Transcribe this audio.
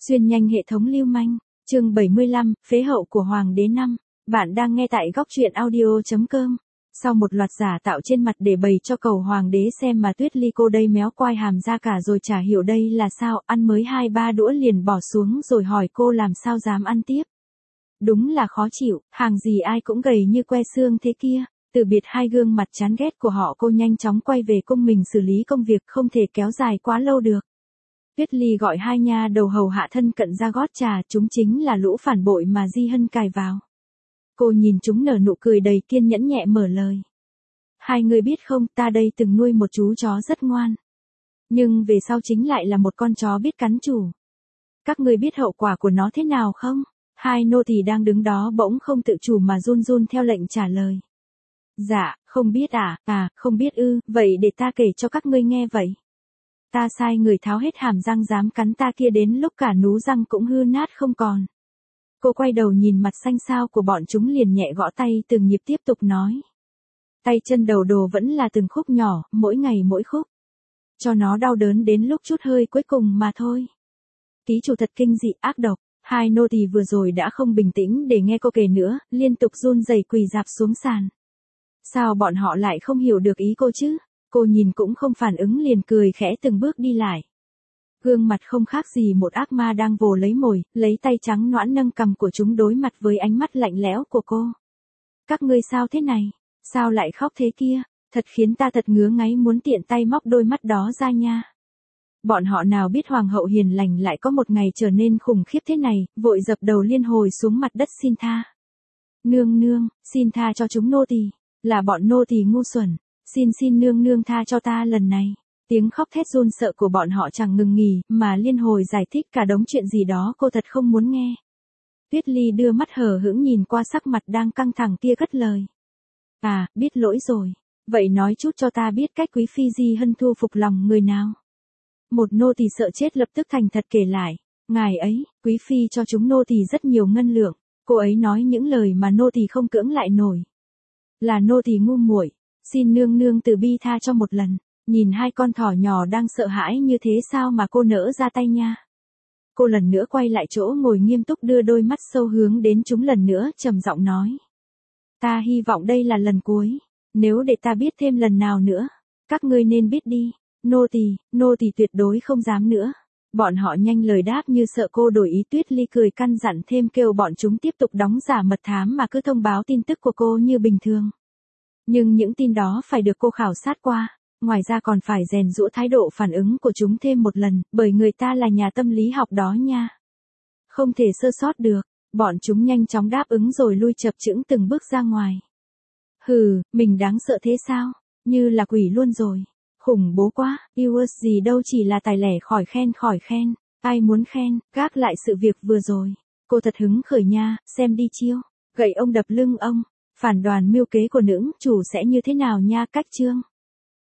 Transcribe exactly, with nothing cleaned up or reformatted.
Xuyên nhanh hệ thống lưu manh, chương bảy mươi lăm, phế hậu của Hoàng đế năm. Bạn đang nghe tại góc truyện audio chấm com. Sau một loạt giả tạo trên mặt để bày cho cầu Hoàng đế xem mà Tuyết Ly cô đây méo quai hàm ra cả rồi chả hiểu đây là sao, ăn mới hai ba đũa liền bỏ xuống rồi hỏi cô làm sao dám ăn tiếp. Đúng là khó chịu, hàng gì ai cũng gầy như que xương thế kia. Từ biệt hai gương mặt chán ghét của họ, cô nhanh chóng quay về cung mình xử lý công việc, không thể kéo dài quá lâu được. Tuyết Ly gọi hai nha đầu hầu hạ thân cận ra gót trà, chúng chính là lũ phản bội mà Di Hân cài vào. Cô nhìn chúng nở nụ cười đầy kiên nhẫn nhẹ mở lời. Hai người biết không, ta đây từng nuôi một chú chó rất ngoan. Nhưng về sau chính lại là một con chó biết cắn chủ. Các người biết hậu quả của nó thế nào không? Hai nô tỳ đang đứng đó bỗng không tự chủ mà run run theo lệnh trả lời. Dạ, không biết à, à, không biết ư, vậy để ta kể cho các ngươi nghe vậy. Ta sai người tháo hết hàm răng dám cắn ta kia đến lúc cả nú răng cũng hư nát không còn. Cô quay đầu nhìn mặt xanh xao của bọn chúng liền nhẹ gõ tay từng nhịp tiếp tục nói. Tay chân đầu đồ vẫn là từng khúc nhỏ, mỗi ngày mỗi khúc. Cho nó đau đớn đến lúc chút hơi cuối cùng mà thôi. Ký chủ thật kinh dị ác độc, hai nô tỳ vừa rồi đã không bình tĩnh để nghe cô kể nữa, liên tục run rẩy quỳ rạp xuống sàn. Sao bọn họ lại không hiểu được ý cô chứ? Cô nhìn cũng không phản ứng liền cười khẽ từng bước đi lại. Gương mặt không khác gì một ác ma đang vồ lấy mồi, lấy tay trắng nõn nâng cằm của chúng đối mặt với ánh mắt lạnh lẽo của cô. Các ngươi sao thế này? Sao lại khóc thế kia? Thật khiến ta thật ngứa ngáy muốn tiện tay móc đôi mắt đó ra nha. Bọn họ nào biết hoàng hậu hiền lành lại có một ngày trở nên khủng khiếp thế này, vội dập đầu liên hồi xuống mặt đất xin tha. Nương nương, xin tha cho chúng nô tỳ, là bọn nô tỳ ngu xuẩn. Xin xin nương nương tha cho ta lần này. Tiếng khóc thét run sợ của bọn họ chẳng ngừng nghỉ, mà liên hồi giải thích cả đống chuyện gì đó cô thật không muốn nghe. Tuyết Ly đưa mắt hờ hững nhìn qua sắc mặt đang căng thẳng kia cất lời. À, biết lỗi rồi. Vậy nói chút cho ta biết cách quý phi Di Hân thu phục lòng người nào. Một nô tỳ sợ chết lập tức thành thật kể lại. Ngài ấy, quý phi cho chúng nô tỳ rất nhiều ngân lượng. Cô ấy nói những lời mà nô tỳ không cưỡng lại nổi. Là nô tỳ ngu muội. Xin nương nương từ bi tha cho một lần. Nhìn hai con thỏ nhỏ đang sợ hãi như thế sao mà cô nỡ ra tay nha. Cô lần nữa quay lại chỗ ngồi nghiêm túc đưa đôi mắt sâu hướng đến chúng lần nữa trầm giọng nói. Ta hy vọng đây là lần cuối. Nếu để ta biết thêm lần nào nữa, các ngươi nên biết đi. Nô tỳ, nô tỳ tuyệt đối không dám nữa. Bọn họ nhanh lời đáp như sợ cô đổi ý. Tuyết Ly cười căn dặn thêm kêu bọn chúng tiếp tục đóng giả mật thám mà cứ thông báo tin tức của cô như bình thường. Nhưng những tin đó phải được cô khảo sát qua, ngoài ra còn phải rèn giũa thái độ phản ứng của chúng thêm một lần, bởi người ta là nhà tâm lý học đó nha. Không thể sơ sót được, bọn chúng nhanh chóng đáp ứng rồi lui chập chững từng bước ra ngoài. Hừ, mình đáng sợ thế sao? Như là quỷ luôn rồi. Khủng bố quá, yêu gì đâu chỉ là tài lẻ khỏi khen khỏi khen, ai muốn khen, gác lại sự việc vừa rồi. Cô thật hứng khởi nha, xem đi chiêu, gậy ông đập lưng ông. Phản đoàn mưu kế của nữ chủ sẽ như thế nào nha. Cách chương